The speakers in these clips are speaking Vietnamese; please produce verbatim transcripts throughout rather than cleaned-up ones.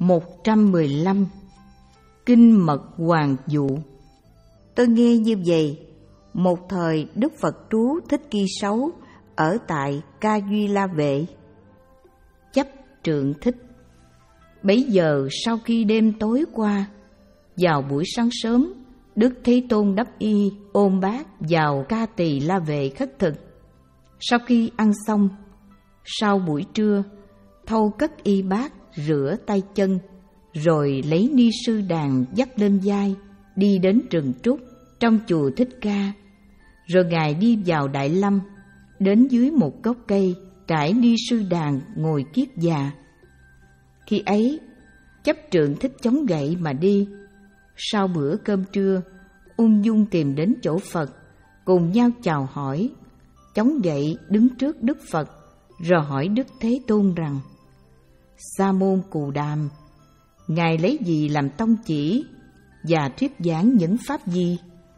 một trăm mười lăm. Kinh Mật Hoàng Dụ. Tôi nghe như vậy, một thời Đức Phật trú Thích Ca Sấu ở tại Ca Duy La Vệ. Chấp Trượng Thích. Bấy giờ sau khi đêm tối qua, vào buổi sáng sớm, Đức Thế Tôn đắp y ôm bát vào Ca Tỳ La Vệ khất thực. Sau khi ăn xong, sau buổi trưa, thâu cất y bát, rửa tay chân, rồi lấy ni sư đàn dắt lên vai, đi đến rừng trúc trong chùa Thích Ca. Rồi Ngài đi vào Đại Lâm, đến dưới một gốc cây, trải ni sư đàn ngồi kiết già. Khi ấy, Chấp Trượng Thích chống gậy mà đi. Sau bữa cơm trưa, ung dung tìm đến chỗ Phật, cùng nhau chào hỏi. Chống gậy đứng trước Đức Phật, rồi hỏi Đức Thế Tôn rằng: Sa môn Cù Đàm, Ngài lấy gì làm tông chỉ và thuyết giảng những pháp gì?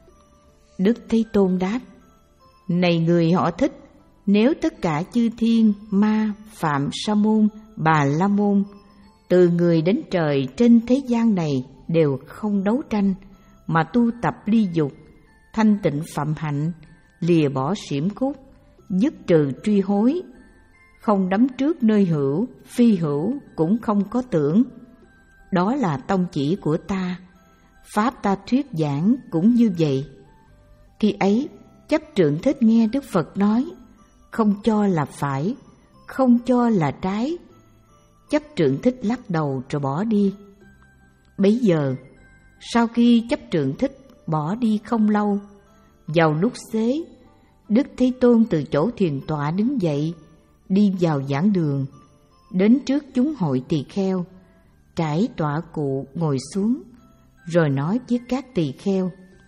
Đức Thế Tôn đáp: Này người họ Thích, nếu tất cả chư thiên, ma, phạm, sa môn, bà la môn, từ người đến trời trên thế gian này đều không đấu tranh, mà tu tập ly dục, thanh tịnh phạm hạnh, lìa bỏ xiểm khúc, dứt trừ truy hối, không đắm trước nơi hữu, phi hữu cũng không có tưởng, đó là tông chỉ của ta. Pháp ta thuyết giảng cũng như vậy. Khi ấy, Chấp Trượng Thích nghe Đức Phật nói, không cho là phải, không cho là trái. Chấp Trượng Thích lắc đầu rồi bỏ đi. Bấy giờ, sau khi Chấp Trượng Thích bỏ đi không lâu, vào lúc xế, Đức Thế Tôn từ chỗ thiền tọa đứng dậy, đi vào giảng đường, đến trước chúng hội tỳ kheo, trải tọa cụ ngồi xuống, rồi nói với các tỳ kheo: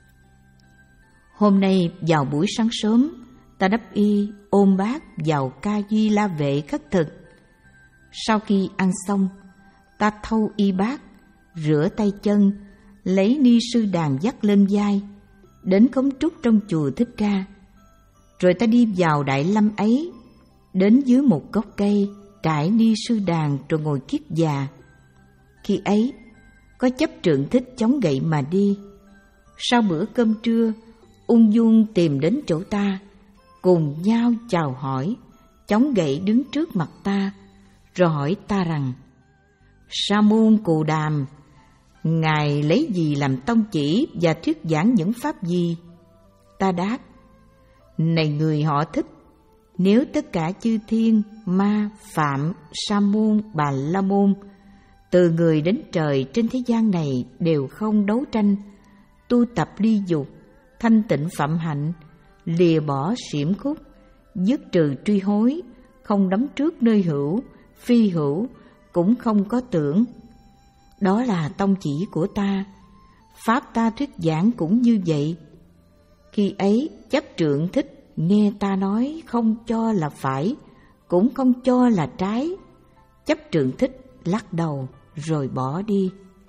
Hôm nay vào buổi sáng sớm, ta đắp y ôm bát vào Ca Duy La Vệ khất thực. Sau khi ăn xong, ta thâu y bát, rửa tay chân, lấy ni sư đàn dắt lên vai, đến cống trúc trong chùa Thích Ca. Rồi ta đi vào Đại Lâm ấy, đến dưới một gốc cây, trải ni sư đàn rồi ngồi kiết già. Khi ấy, có Chấp Trượng Thích chống gậy mà đi. Sau bữa cơm trưa, ung dung tìm đến chỗ ta, cùng nhau chào hỏi, chống gậy đứng trước mặt ta, rồi hỏi ta rằng: Sa môn Cù Đàm, Ngài lấy gì làm tông chỉ và thuyết giảng những pháp gì? Ta đáp: Này người họ Thích, nếu tất cả chư thiên, ma, phạm, sa môn, bà la môn, từ người đến trời trên thế gian này đều không đấu tranh, tu tập ly dục, thanh tịnh phạm hạnh, lìa bỏ xiểm khúc, dứt trừ truy hối, không đắm trước nơi hữu, phi hữu cũng không có tưởng, đó là tông chỉ của ta. Pháp ta thuyết giảng cũng như vậy. Khi ấy, Chấp Trượng Thích nghe ta nói không cho là phải, cũng không cho là trái. Chấp Trượng Thích lắc đầu rồi bỏ đi.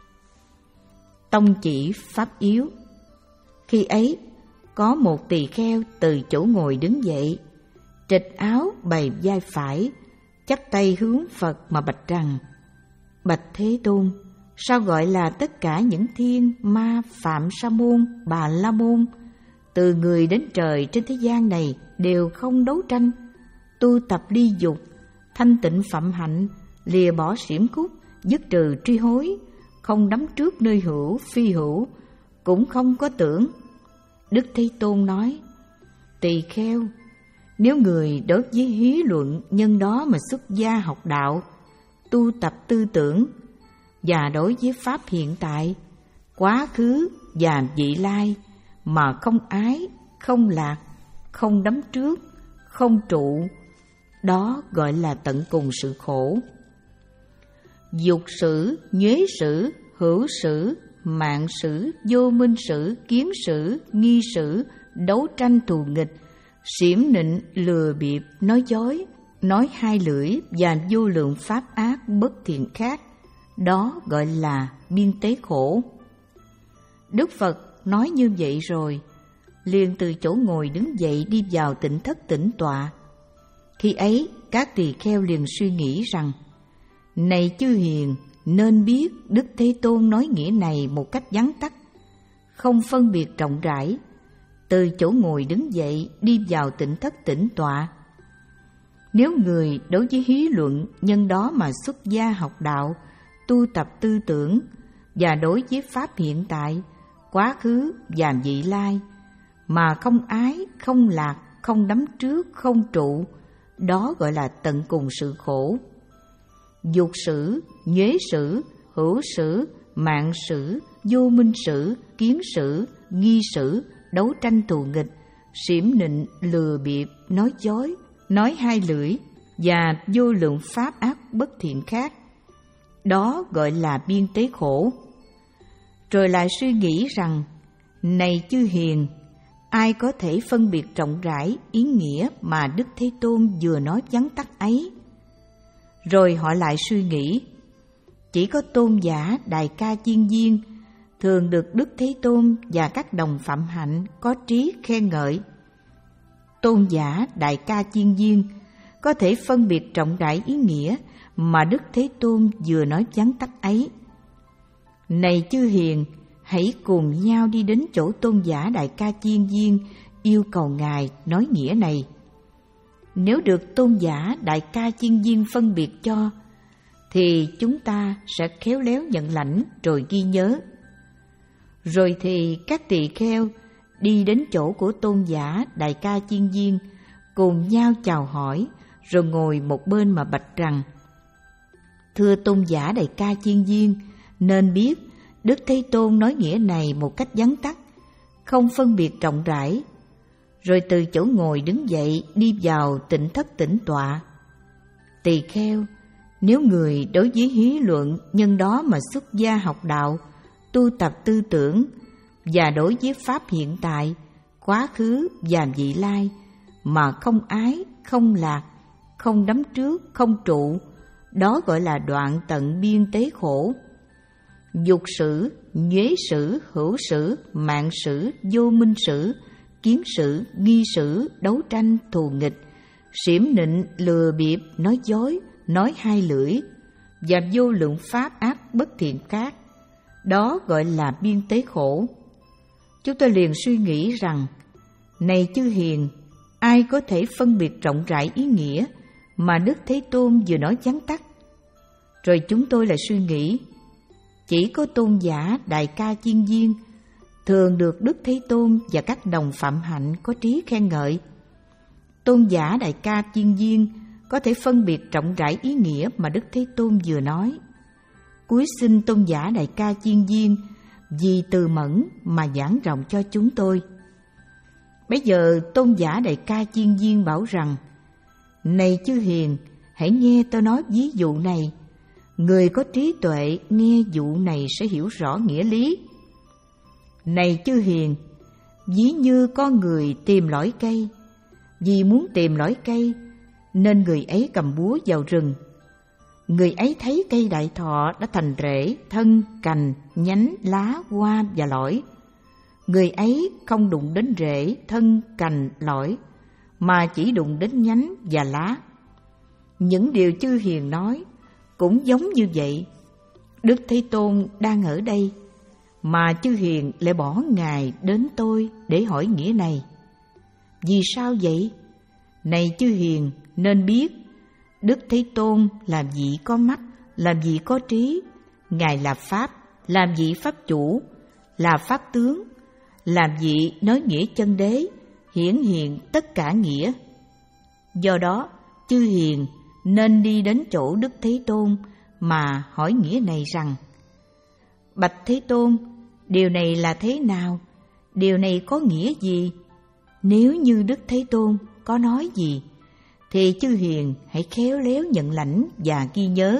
Tông chỉ pháp yếu. Khi ấy, có một tỳ kheo từ chỗ ngồi đứng dậy, trịch áo bày vai phải, chắp tay hướng Phật mà bạch rằng: Bạch Thế Tôn, sao gọi là tất cả những thiên, ma, phạm, sa môn, bà la môn, từ người đến trời trên thế gian này đều không đấu tranh, tu tập ly dục, thanh tịnh phạm hạnh, lìa bỏ xiểm khúc, dứt trừ truy hối, không đắm trước nơi hữu, phi hữu, cũng không có tưởng? Đức Thế Tôn nói: Tỳ kheo, nếu người đối với hí luận nhân đó mà xuất gia học đạo, tu tập tư tưởng, và đối với pháp hiện tại, quá khứ và vị lai, mà không ái, không lạc, không đắm trước, không trụ, đó gọi là tận cùng sự khổ. Dục sử, nhuế sử, hữu sử, mạng sử, vô minh sử, kiến sử, nghi sử, đấu tranh thù nghịch, xiểm nịnh, lừa bịp, nói dối, nói hai lưỡi và vô lượng pháp ác bất thiện khác, đó gọi là biên tế khổ. Đức Phật nói như vậy rồi, liền từ chỗ ngồi đứng dậy đi vào tịnh thất tĩnh tọa. Khi ấy, các tỳ kheo liền suy nghĩ rằng: Này chư hiền, nên biết Đức Thế Tôn nói nghĩa này một cách vắn tắt, không phân biệt rộng rãi, từ chỗ ngồi đứng dậy đi vào tịnh thất tĩnh tọa. Nếu người đối với hí luận nhân đó mà xuất gia học đạo, tu tập tư tưởng, và đối với pháp hiện tại, quá khứ và vị lai, mà không ái, không lạc, không đắm trước, không trụ, đó gọi là tận cùng sự khổ. Dục sử, nhuế sử, hữu sử, mạng sử, vô minh sử, kiến sử, nghi sử, đấu tranh thù nghịch, xỉm nịnh, lừa bịp, nói dối, nói hai lưỡi và vô lượng pháp ác bất thiện khác, đó gọi là biên tế khổ. Rồi lại suy nghĩ rằng, này chư hiền, ai có thể phân biệt rộng rãi ý nghĩa mà Đức Thế Tôn vừa nói vắn tắt ấy? Rồi họ lại suy nghĩ, chỉ có tôn giả Đại Ca Chiên Viên thường được Đức Thế Tôn và các đồng phạm hạnh có trí khen ngợi. Tôn giả Đại Ca Chiên Viên có thể phân biệt rộng rãi ý nghĩa mà Đức Thế Tôn vừa nói vắn tắt ấy. Này chư hiền, hãy cùng nhau đi đến chỗ tôn giả Đại Ca Chiên Viên, yêu cầu Ngài nói nghĩa này. Nếu được tôn giả Đại Ca Chiên Viên phân biệt cho, thì chúng ta sẽ khéo léo nhận lãnh rồi ghi nhớ. Rồi thì các tỳ kheo đi đến chỗ của tôn giả Đại Ca Chiên Viên, cùng nhau chào hỏi, rồi ngồi một bên mà bạch rằng, thưa tôn giả Đại Ca Chiên Viên, nên biết Đức Thế Tôn nói nghĩa này một cách vắn tắt, không phân biệt rộng rãi. Rồi từ chỗ ngồi đứng dậy đi vào tịnh thất tĩnh tọa. Tỳ kheo, nếu người đối với hí luận nhân đó mà xuất gia học đạo, tu tập tư tưởng, và đối với pháp hiện tại, quá khứ và vị lai, mà không ái, không lạc, không đắm trước, không trụ, đó gọi là đoạn tận biên tế khổ. Dục sử, nhuế sử, hữu sử, mạng sử, vô minh sử, kiến sử, nghi sử, đấu tranh, thù nghịch, xỉm nịnh, lừa bịp, nói dối, nói hai lưỡi, và vô lượng pháp ác bất thiện khác, đó gọi là biên tế khổ. Chúng tôi liền suy nghĩ rằng, này chư hiền, ai có thể phân biệt rộng rãi ý nghĩa mà Đức Thế Tôn vừa nói vắn tắt? Rồi chúng tôi lại suy nghĩ, chỉ có tôn giả Đại Ca Chiên Viên thường được Đức Thế Tôn và các đồng phạm hạnh có trí khen ngợi. Tôn giả Đại Ca Chiên Viên có thể phân biệt rộng rãi ý nghĩa mà Đức Thế Tôn vừa nói. Cúi xin tôn giả Đại Ca Chiên Viên vì từ mẫn mà giảng rộng cho chúng tôi. Bây giờ tôn giả Đại Ca Chiên Viên bảo rằng, này chư hiền, hãy nghe tôi nói ví dụ này. Người có trí tuệ nghe dụ này sẽ hiểu rõ nghĩa lý. Này chư hiền, ví như con người tìm lõi cây. Vì muốn tìm lõi cây nên người ấy cầm búa vào rừng. Người ấy thấy cây đại thọ đã thành rễ, thân, cành, nhánh, lá, hoa và lõi. Người ấy không đụng đến rễ, thân, cành, lõi, mà chỉ đụng đến nhánh và lá. Những điều chư hiền nói cũng giống như vậy. Đức Thế Tôn đang ở đây, mà chư hiền lại bỏ Ngài đến tôi để hỏi nghĩa này. Vì sao vậy? Này chư hiền, nên biết Đức Thế Tôn là vị có mắt, là vị có trí. Ngài là Pháp, là vị Pháp chủ, là Pháp tướng, là vị nói nghĩa chân đế, hiển hiện tất cả nghĩa. Do đó, chư hiền nên đi đến chỗ Đức Thế Tôn mà hỏi nghĩa này rằng, bạch Thế Tôn, điều này là thế nào? Điều này có nghĩa gì? Nếu như Đức Thế Tôn có nói gì, thì chư hiền hãy khéo léo nhận lãnh và ghi nhớ.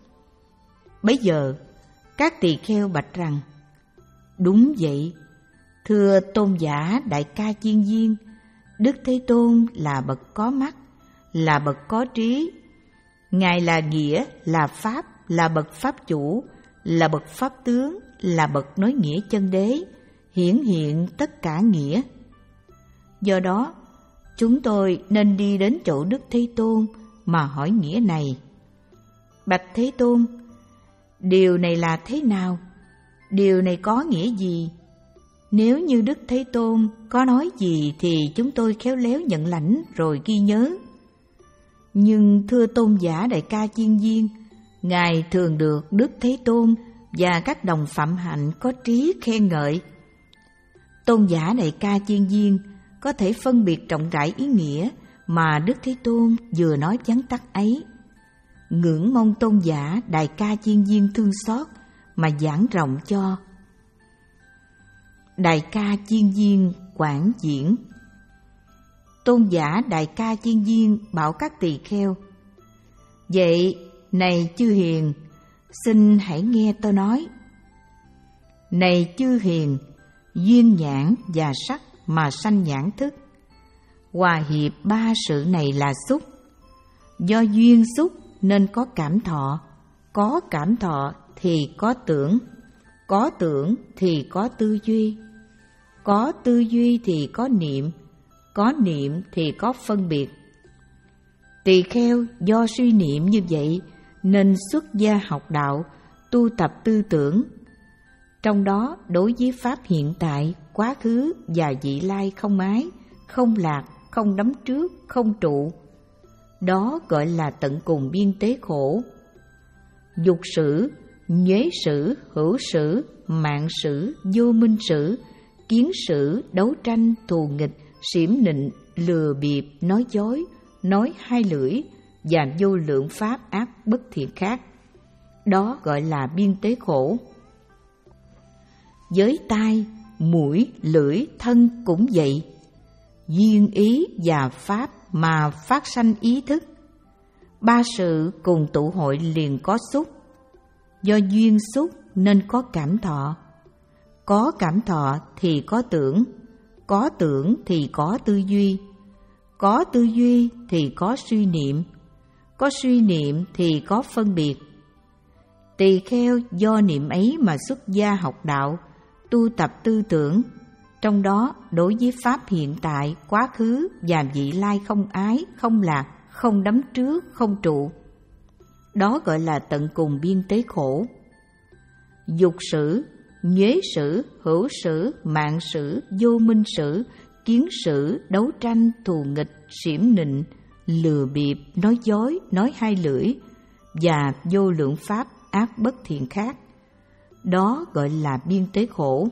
Bấy giờ, các tỳ kheo bạch rằng, đúng vậy, thưa tôn giả Đại Ca Chiên Viên, Đức Thế Tôn là bậc có mắt, là bậc có trí. Ngài là nghĩa, là Pháp, là bậc Pháp chủ, là bậc Pháp tướng, là bậc nói nghĩa chân đế, hiển hiện tất cả nghĩa. Do đó, chúng tôi nên đi đến chỗ Đức Thế Tôn mà hỏi nghĩa này. Bạch Thế Tôn, Điều này là thế nào? Điều này có nghĩa gì? Nếu như Đức Thế Tôn có nói gì thì chúng tôi khéo léo nhận lãnh rồi ghi nhớ. Nhưng thưa Tôn giả Đại Ca Chiên Viên, Ngài thường được Đức Thế Tôn và các đồng phạm hạnh có trí khen ngợi. Tôn giả Đại Ca Chiên Viên có thể phân biệt rộng rãi ý nghĩa mà Đức Thế Tôn vừa nói vắn tắt ấy. Ngưỡng mong Tôn giả Đại Ca Chiên Viên thương xót mà giảng rộng cho. Đại Ca Chiên Viên quảng diễn. Tôn giả Đại Ca Chiên Viên bảo các tỳ kheo: Vậy, này chư hiền, xin hãy nghe tôi nói. Này chư hiền, duyên nhãn và sắc mà sanh nhãn thức. Hòa hiệp ba sự này là xúc. Do duyên xúc nên có cảm thọ, có cảm thọ thì có tưởng, có tưởng thì có tư duy, có tư duy thì có niệm, có niệm thì có phân biệt. Tỳ kheo do suy niệm như vậy nên xuất gia học đạo, tu tập tư tưởng. Trong đó đối với pháp hiện tại, quá khứ và vị lai không ái, không lạc, không đắm trước, không trụ. Đó gọi là tận cùng biên tế khổ. Dục sử, nhuế sử, hữu sử, mạng sử, vô minh sử, kiến sử, đấu tranh, thù nghịch, xỉm nịnh, lừa bịp, nói dối, nói hai lưỡi và vô lượng pháp ác bất thiện khác. Đó gọi là biên tế khổ. Với tai, mũi, lưỡi, thân cũng vậy. Duyên ý và pháp mà phát sanh ý thức. Ba sự cùng tụ hội liền có xúc. Do duyên xúc nên có cảm thọ. Có cảm thọ thì có tưởng, có tưởng thì có tư duy, có tư duy thì có suy niệm, có suy niệm thì có phân biệt. Tỳ kheo do niệm ấy mà xuất gia học đạo, tu tập tư tưởng. Trong đó đối với pháp hiện tại, quá khứ và vị lai không ái, không lạc, không đắm trước, không trụ. Đó gọi là tận cùng biên tế khổ. Dục sử, nhuế sử, hữu sử, mạng sử, vô minh sử, kiến sử, đấu tranh, thù nghịch, xỉm nịnh, lừa bịp, nói dối, nói hai lưỡi và vô lượng pháp ác bất thiện khác. Đó gọi là biên tế khổ.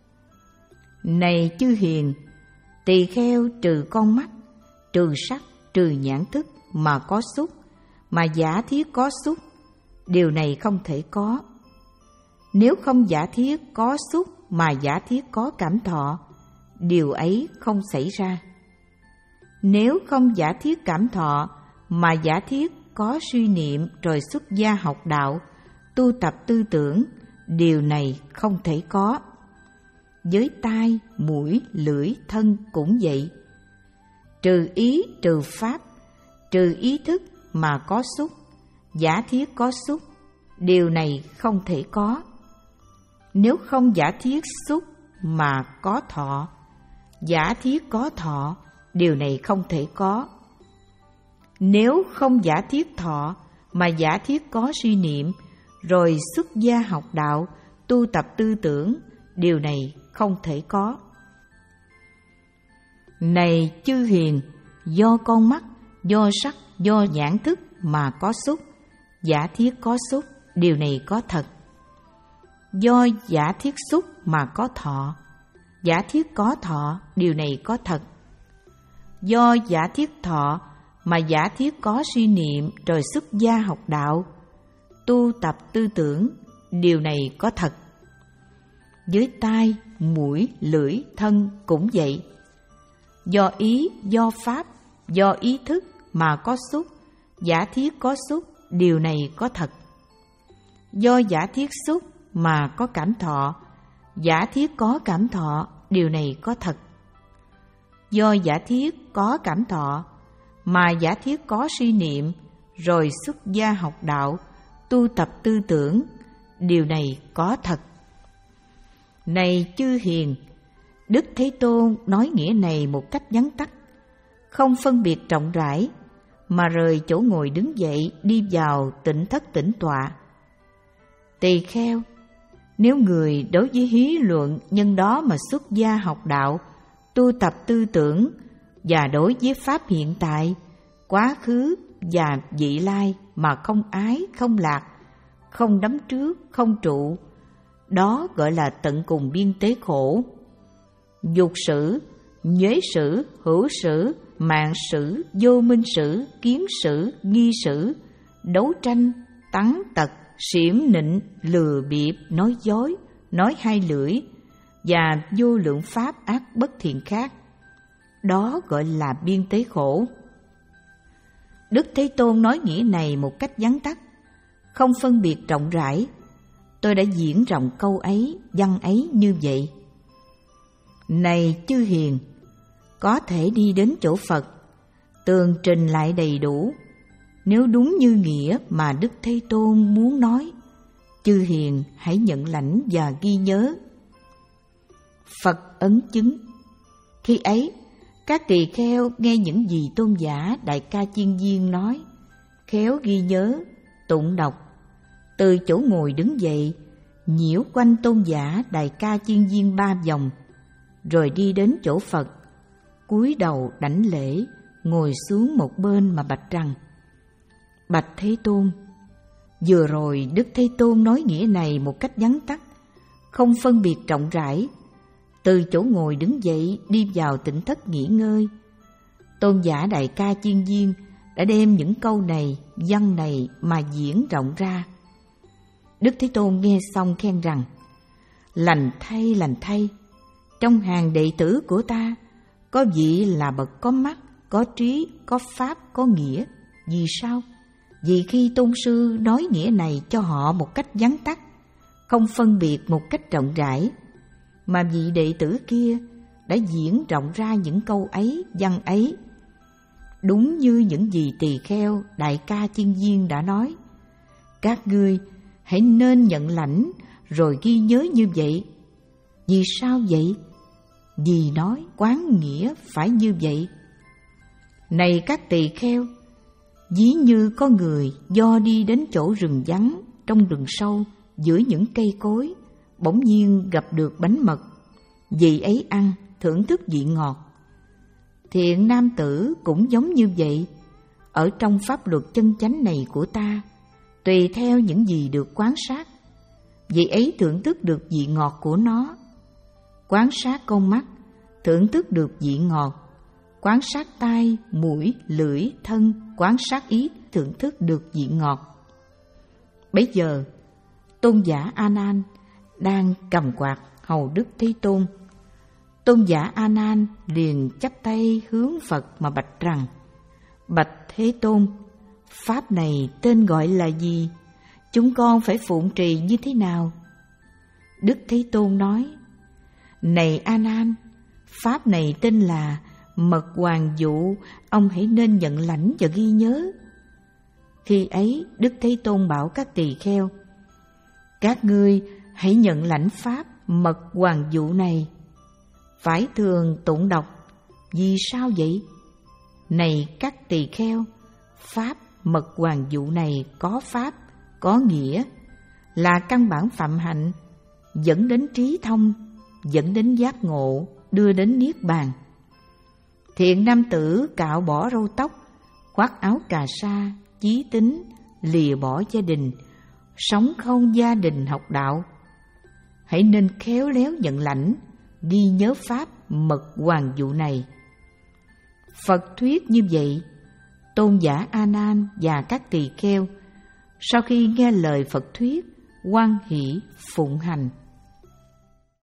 Này chư hiền, tỳ kheo trừ con mắt, trừ sắc, trừ nhãn thức mà có xúc, mà giả thiết có xúc, điều này không thể có. Nếu không giả thiết có xúc mà giả thiết có cảm thọ, điều ấy không xảy ra. Nếu không giả thiết cảm thọ mà giả thiết có suy niệm rồi xuất gia học đạo, tu tập tư tưởng, điều này không thể có. Với tai, mũi, lưỡi, thân cũng vậy. Trừ ý, trừ pháp, trừ ý thức mà có xúc, giả thiết có xúc, điều này không thể có. Nếu không giả thiết xúc mà có thọ, giả thiết có thọ, điều này không thể có. Nếu không giả thiết thọ mà giả thiết có suy niệm, rồi xuất gia học đạo, tu tập tư tưởng, điều này không thể có. Này chư hiền, do con mắt, do sắc, do nhãn thức mà có xúc, giả thiết có xúc, điều này có thật. Do giả thiết xúc mà có thọ, giả thiết có thọ, điều này có thật. Do giả thiết thọ mà giả thiết có suy niệm rồi xuất gia học đạo, tu tập tư tưởng, điều này có thật. Với tai, mũi, lưỡi, thân cũng vậy. Do ý, do pháp, do ý thức mà có xúc, giả thiết có xúc, điều này có thật. Do giả thiết xúc mà có cảm thọ, giả thiết có cảm thọ, điều này có thật. Do giả thiết có cảm thọ mà giả thiết có suy niệm, rồi xuất gia học đạo, tu tập tư tưởng, điều này có thật. Này chư hiền, Đức Thế Tôn nói nghĩa này một cách vắn tắt, không phân biệt rộng rãi, mà rời chỗ ngồi đứng dậy đi vào tịnh thất tĩnh tọa. Tỳ kheo, nếu người đối với hí luận nhân đó mà xuất gia học đạo, tu tập tư tưởng, và đối với pháp hiện tại, quá khứ và vị lai mà không ái, không lạc, không đắm trước, không trụ, đó gọi là tận cùng biên tế khổ. Dục sử, nhuế sử, hữu sử, mạng sử, vô minh sử, kiến sử, nghi sử, đấu tranh, tắn tật, xiểm nịnh, lừa bịp, nói dối, nói hai lưỡi, và vô lượng pháp ác bất thiện khác, đó gọi là biên tế khổ. Đức Thế Tôn nói nghĩa này một cách vắn tắt, không phân biệt rộng rãi. Tôi đã diễn rộng câu ấy, văn ấy như vậy. Này chư hiền, có thể đi đến chỗ Phật, tường trình lại đầy đủ. Nếu đúng như nghĩa mà Đức Thế Tôn muốn nói, chư hiền hãy nhận lãnh và ghi nhớ. Phật ấn chứng. Khi ấy, các tỳ kheo nghe những gì tôn giả Đại Ca Chiên Viên nói, khéo ghi nhớ, tụng đọc, từ chỗ ngồi đứng dậy, nhiễu quanh tôn giả Đại Ca Chiên Viên ba vòng, rồi đi đến chỗ Phật, cúi đầu đảnh lễ, ngồi xuống một bên mà bạch rằng: Bạch Thế Tôn, vừa rồi Đức Thế Tôn nói nghĩa này một cách vắn tắt, không phân biệt rộng rãi. Từ chỗ ngồi đứng dậy đi vào tỉnh thất nghỉ ngơi. Tôn giả Đại Ca Chiên Viên đã đem những câu này, văn này mà diễn rộng ra. Đức Thế Tôn nghe xong khen rằng: Lành thay, lành thay, trong hàng đệ tử của ta có vị là bậc có mắt, có trí, có pháp, có nghĩa. Vì sao? Vì khi tôn sư nói nghĩa này cho họ một cách vắn tắt, không phân biệt một cách rộng rãi, mà vị đệ tử kia đã diễn rộng ra những câu ấy, văn ấy, đúng như những gì tỳ kheo Đại Ca Chiên Viên đã nói. Các ngươi hãy nên nhận lãnh rồi ghi nhớ như vậy. Vì sao vậy? Vì nói quán nghĩa phải như vậy. Này các tỳ kheo, ví như có người do đi đến chỗ rừng vắng, trong rừng sâu, giữa những cây cối, bỗng nhiên gặp được bánh mật. Vị ấy ăn, thưởng thức vị ngọt. Thiện nam tử cũng giống như vậy. Ở trong pháp luật chân chánh này của ta, tùy theo những gì được quan sát, vị ấy thưởng thức được vị ngọt của nó. Quan sát con mắt, thưởng thức được vị ngọt. Quan sát tai, mũi, lưỡi, thân, quan sát ý, thưởng thức được vị ngọt. Bấy giờ, tôn giả A Nan đang cầm quạt hầu Đức Thế Tôn. Tôn giả A Nan liền chắp tay hướng Phật mà bạch rằng: Bạch Thế Tôn, pháp này tên gọi là gì? Chúng con phải phụng trì như thế nào? Đức Thế Tôn nói: Này A Nan, pháp này tên là Mật Hoàng Dụ, ông hãy nên nhận lãnh và ghi nhớ. Khi ấy, Đức Thế Tôn bảo các tỳ kheo: Các ngươi hãy nhận lãnh pháp Mật Hoàng Dụ này. Phải thường tụng đọc. Vì sao vậy? Này các tỳ kheo, pháp Mật Hoàng Dụ này có pháp, có nghĩa, là căn bản phạm hạnh, dẫn đến trí thông, dẫn đến giác ngộ, đưa đến niết bàn. Thiện nam tử cạo bỏ râu tóc, khoác áo cà sa, chí tín, lìa bỏ gia đình, sống không gia đình học đạo. Hãy nên khéo léo nhận lãnh, ghi nhớ pháp Mật Hoàng Dụ này. Phật thuyết như vậy. Tôn giả A Nan và các tỳ kheo sau khi nghe lời Phật thuyết, hoan hỷ phụng hành.